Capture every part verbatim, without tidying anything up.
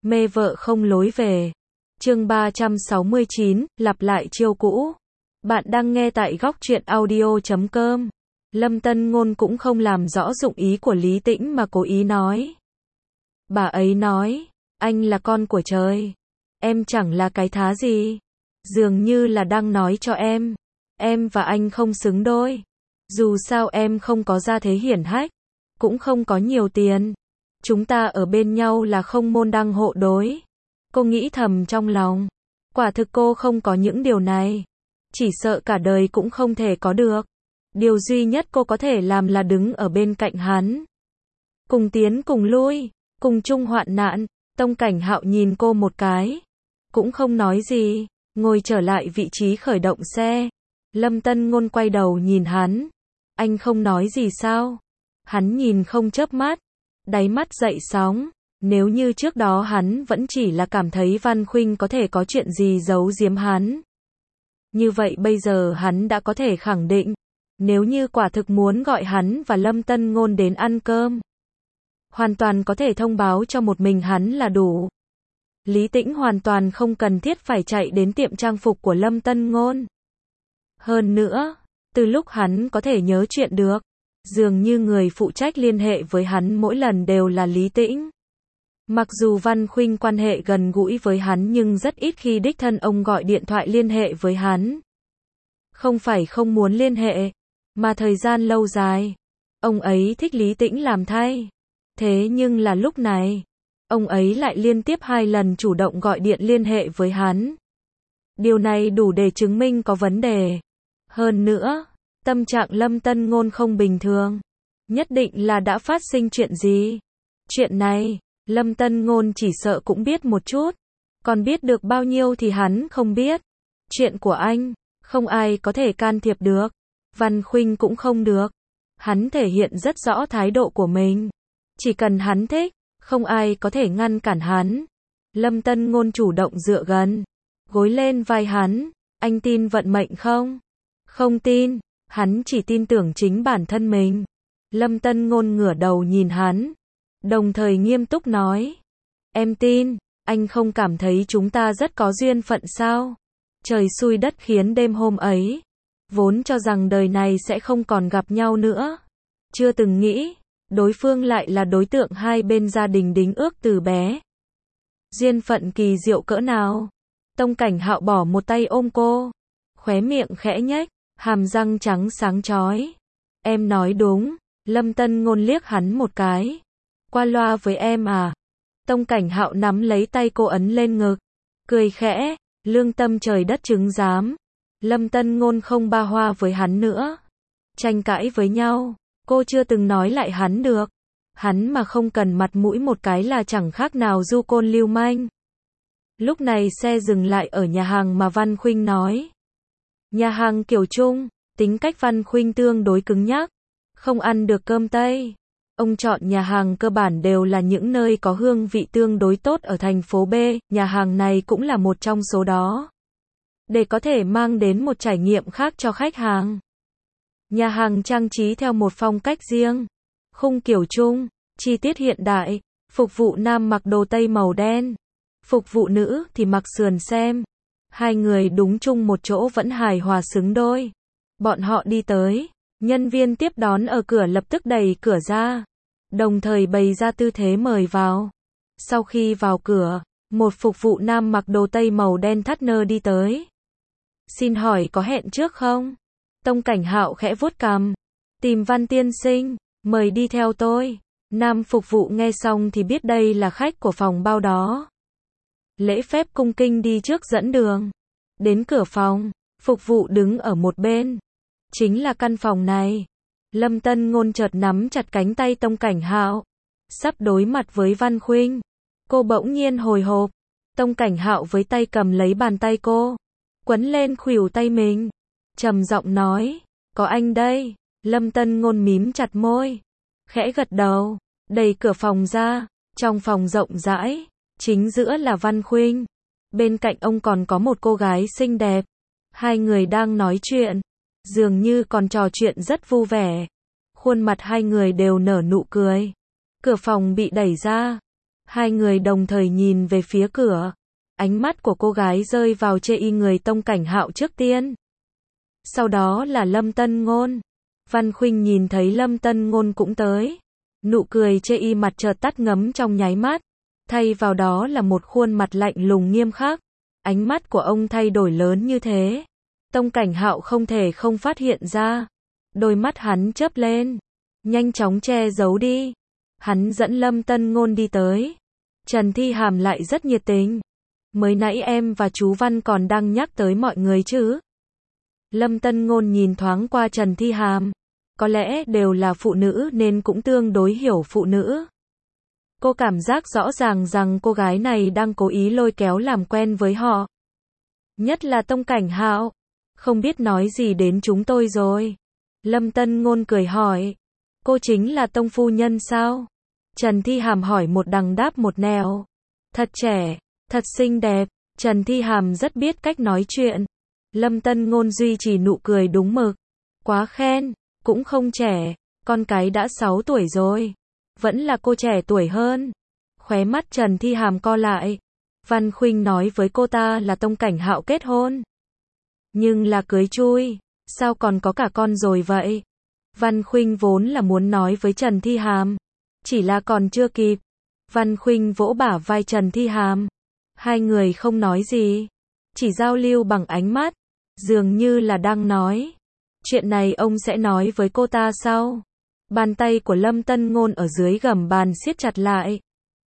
Mê vợ không lối về. Chương ba trăm sáu mươi chín, lặp lại chiêu cũ. Bạn đang nghe tại góc truyện audio chấm com. Lâm Tân Ngôn cũng không làm rõ dụng ý của Lý Tĩnh mà cố ý nói. Bà ấy nói, anh là con của trời. Em chẳng là cái thá gì. Dường như là đang nói cho em. Em và anh không xứng đôi. Dù sao em không có gia thế hiển hách. Cũng không có nhiều tiền. Chúng ta ở bên nhau là không môn đăng hộ đối. Cô nghĩ thầm trong lòng. Quả thực cô không có những điều này. Chỉ sợ cả đời cũng không thể có được. Điều duy nhất cô có thể làm là đứng ở bên cạnh hắn. Cùng tiến cùng lui, cùng chung hoạn nạn. Tông Cảnh Hạo nhìn cô một cái. Cũng không nói gì, ngồi trở lại vị trí khởi động xe. Lâm Tân Ngôn quay đầu nhìn hắn. Anh không nói gì sao? Hắn nhìn không chớp mắt. Đáy mắt dậy sóng. Nếu như trước đó hắn vẫn chỉ là cảm thấy Văn Khuynh có thể có chuyện gì giấu giếm hắn. Như vậy bây giờ hắn đã có thể khẳng định. Nếu như quả thực muốn gọi hắn và Lâm Tân Ngôn đến ăn cơm. Hoàn toàn có thể thông báo cho một mình hắn là đủ. Lý Tĩnh hoàn toàn không cần thiết phải chạy đến tiệm trang phục của Lâm Tân Ngôn. Hơn nữa, từ lúc hắn có thể nhớ chuyện được, dường như người phụ trách liên hệ với hắn mỗi lần đều là Lý Tĩnh. Mặc dù Văn Khuynh quan hệ gần gũi với hắn nhưng rất ít khi đích thân ông gọi điện thoại liên hệ với hắn. Không phải không muốn liên hệ, mà thời gian lâu dài, ông ấy thích Lý Tĩnh làm thay. Thế nhưng là lúc này, ông ấy lại liên tiếp hai lần chủ động gọi điện liên hệ với hắn. Điều này đủ để chứng minh có vấn đề. Hơn nữa, tâm trạng Lâm Tân Ngôn không bình thường. Nhất định là đã phát sinh chuyện gì. Chuyện này, Lâm Tân Ngôn chỉ sợ cũng biết một chút. Còn biết được bao nhiêu thì hắn không biết. Chuyện của anh, không ai có thể can thiệp được. Văn Khuynh cũng không được. Hắn thể hiện rất rõ thái độ của mình. Chỉ cần hắn thích, không ai có thể ngăn cản hắn. Lâm Tân Ngôn chủ động dựa gần, gối lên vai hắn. Anh tin vận mệnh không? Không tin, hắn chỉ tin tưởng chính bản thân mình. Lâm Tân Ngôn ngửa đầu nhìn hắn, đồng thời nghiêm túc nói. Em tin, anh không cảm thấy chúng ta rất có duyên phận sao? Trời xui đất khiến đêm hôm ấy. Vốn cho rằng đời này sẽ không còn gặp nhau nữa. Chưa từng nghĩ, đối phương lại là đối tượng hai bên gia đình đính ước từ bé. Duyên phận kỳ diệu cỡ nào? Tông Cảnh Hạo bỏ một tay ôm cô. Khóe miệng khẽ nhếch, hàm răng trắng sáng chói. Em nói đúng. Lâm Tân Ngôn liếc hắn một cái. Qua loa với em à? Tông Cảnh Hạo nắm lấy tay cô ấn lên ngực. Cười khẽ, lương tâm trời đất chứng giám. Lâm Tân Ngôn không ba hoa với hắn nữa. Tranh cãi với nhau, cô chưa từng nói lại hắn được. Hắn mà không cần mặt mũi một cái là chẳng khác nào du côn lưu manh. Lúc này xe dừng lại ở nhà hàng mà Văn Khuynh nói. Nhà hàng kiểu Trung, tính cách Văn Khuynh tương đối cứng nhắc. Không ăn được cơm Tây. Ông chọn nhà hàng cơ bản đều là những nơi có hương vị tương đối tốt ở thành phố B, nhà hàng này cũng là một trong số đó. Để có thể mang đến một trải nghiệm khác cho khách hàng. Nhà hàng trang trí theo một phong cách riêng. Khung kiểu Trung, chi tiết hiện đại, phục vụ nam mặc đồ Tây màu đen. Phục vụ nữ thì mặc sườn xem. Hai người đúng chung một chỗ vẫn hài hòa xứng đôi. Bọn họ đi tới. Nhân viên tiếp đón ở cửa lập tức đẩy cửa ra. Đồng thời bày ra tư thế mời vào. Sau khi vào cửa, một phục vụ nam mặc đồ Tây màu đen thắt nơ đi tới. Xin hỏi có hẹn trước không? Tông Cảnh Hạo khẽ vuốt cằm. Tìm Văn tiên sinh, mời đi theo tôi. Nam phục vụ nghe xong thì biết đây là khách của phòng bao đó. Lễ phép cung kính đi trước dẫn đường. Đến cửa phòng, phục vụ đứng ở một bên. Chính là căn phòng này. Lâm Tân Ngôn chợt nắm chặt cánh tay Tông Cảnh Hạo. Sắp đối mặt với Văn Khuynh. Cô bỗng nhiên hồi hộp. Tông Cảnh Hạo với tay cầm lấy bàn tay cô. Quấn lên khuỷu tay mình. Trầm giọng nói. Có anh đây. Lâm Tân Ngôn mím chặt môi. Khẽ gật đầu. Đẩy cửa phòng ra. Trong phòng rộng rãi. Chính giữa là Văn Khuynh. Bên cạnh ông còn có một cô gái xinh đẹp. Hai người đang nói chuyện. Dường như còn trò chuyện rất vui vẻ. Khuôn mặt hai người đều nở nụ cười. Cửa phòng bị đẩy ra. Hai người đồng thời nhìn về phía cửa. Ánh mắt của cô gái rơi vào chê y người Tông Cảnh Hạo trước tiên. Sau đó là Lâm Tân Ngôn. Văn Khuynh nhìn thấy Lâm Tân Ngôn cũng tới. Nụ cười chê y mặt chợt tắt ngấm trong nháy mắt. Thay vào đó là một khuôn mặt lạnh lùng nghiêm khắc. Ánh mắt của ông thay đổi lớn như thế. Tông Cảnh Hạo không thể không phát hiện ra. Đôi mắt hắn chớp lên. Nhanh chóng che giấu đi. Hắn dẫn Lâm Tân Ngôn đi tới. Trần Thi Hàm lại rất nhiệt tình. Mới nãy em và chú Văn còn đang nhắc tới mọi người chứ. Lâm Tân Ngôn nhìn thoáng qua Trần Thi Hàm. Có lẽ đều là phụ nữ nên cũng tương đối hiểu phụ nữ. Cô cảm giác rõ ràng rằng cô gái này đang cố ý lôi kéo làm quen với họ. Nhất là Tông Cảnh Hạo. Không biết nói gì đến chúng tôi rồi. Lâm Tân Ngôn cười hỏi. Cô chính là Tông phu nhân sao? Trần Thi Hàm hỏi một đằng đáp một nẻo. Thật trẻ, thật xinh đẹp. Trần Thi Hàm rất biết cách nói chuyện. Lâm Tân Ngôn duy trì nụ cười đúng mực. Quá khen, cũng không trẻ, con cái đã sáu tuổi rồi. Vẫn là cô trẻ tuổi hơn. Khóe mắt Trần Thi Hàm co lại. Văn Khuynh nói với cô ta là Tông Cảnh Hạo kết hôn. Nhưng là cưới chui, sao còn có cả con rồi vậy? Văn Khuynh vốn là muốn nói với Trần Thi Hàm. Chỉ là còn chưa kịp. Văn Khuynh vỗ bả vai Trần Thi Hàm. Hai người không nói gì. Chỉ giao lưu bằng ánh mắt. Dường như là đang nói. Chuyện này ông sẽ nói với cô ta sau. Bàn tay của Lâm Tân Ngôn ở dưới gầm bàn siết chặt lại.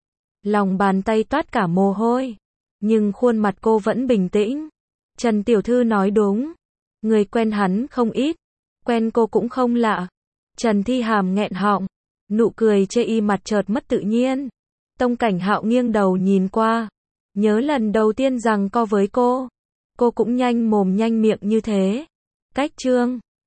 Lòng bàn tay toát cả mồ hôi. Nhưng khuôn mặt cô vẫn bình tĩnh. Trần Tiểu Thư nói đúng. Người quen hắn không ít. Quen cô cũng không lạ. Trần Thi Hàm nghẹn họng. Nụ cười chê y mặt chợt mất tự nhiên. Tông Cảnh Hạo nghiêng đầu nhìn qua. Nhớ lần đầu tiên rằng co với cô. Cô cũng nhanh mồm nhanh miệng như thế. Cách chương